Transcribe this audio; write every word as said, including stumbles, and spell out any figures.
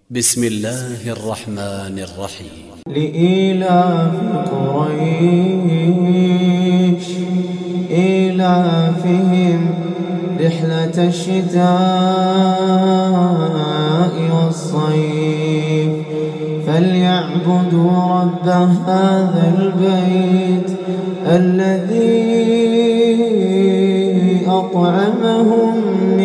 بسم الله الرحمن الرحيم. لإيلاف قريش إيلافهم رحلة الشتاء والصيف فليعبدوا رب هذا البيت الذي أطعمهم